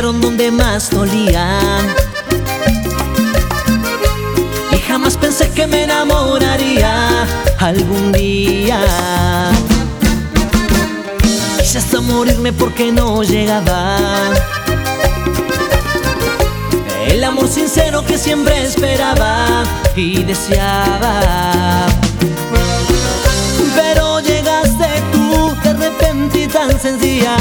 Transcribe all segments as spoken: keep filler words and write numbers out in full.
pegaron donde más dolía, y jamás pensé que me enamoraría algún día. Quise hasta morirme porque no llegaba el amor sincero que siempre esperaba y deseaba. Pero llegaste tú de repente y tan sencilla,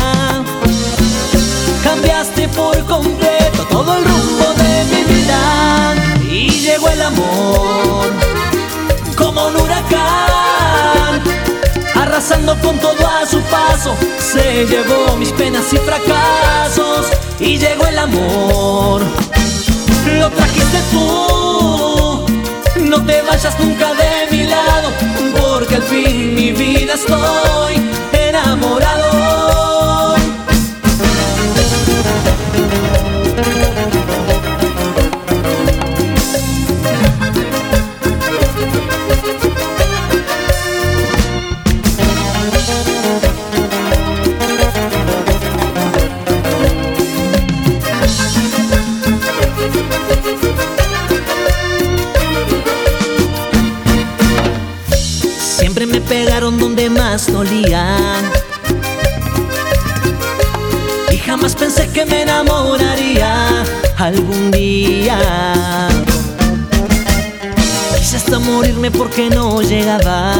cambiaste por completo todo el rumbo de mi vida. Y llegó el amor como un huracán, arrasando con todo a su paso, se llevó mis penas y fracasos. Y llegó el amor, lo trajiste tú, no te vayas nunca de mi lado, porque al fin mi vida estoy enamorado. Siempre me pegaron donde más dolía, y jamás pensé que me enamoraría algún día. Quise hasta morirme porque no llegaba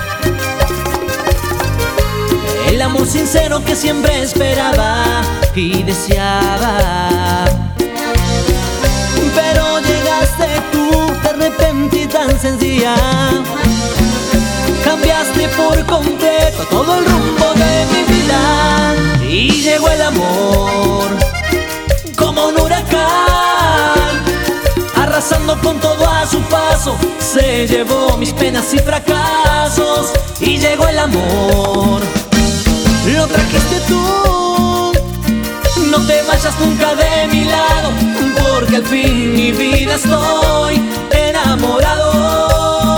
el amor sincero que siempre esperaba y deseaba. Pero llegaste tú de repente y tan sencilla, cambiaste por completo todo el rumbo de mi vida. Y llegó el amor como un huracán, arrasando con todo a su paso, se llevó mis penas y fracasos. Y llegó el amor, lo trajiste tú, no te vayas nunca de mi lado, porque al fin mi vida estoy enamorado.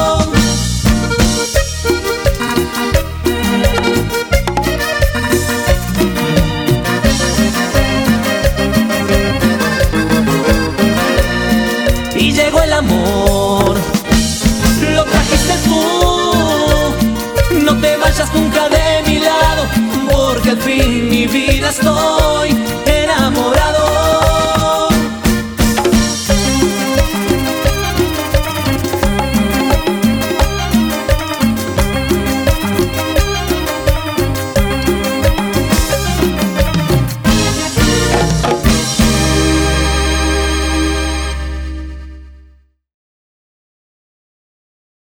Y llegó el amor, lo trajiste tú, no te vayas nunca de mi lado, porque al fin mi vida estoy